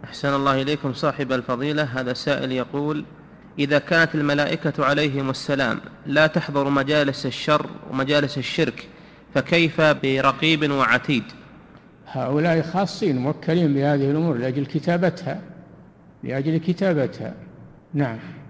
أحسن الله إليكم صاحب الفضيلة. هذا سائل يقول: إذا كانت الملائكة عليهم السلام لا تحضر مجالس الشر ومجالس الشرك، فكيف برقيب وعتيد؟ هؤلاء خاصين موكلين بهذه الأمور لأجل كتابتها. نعم.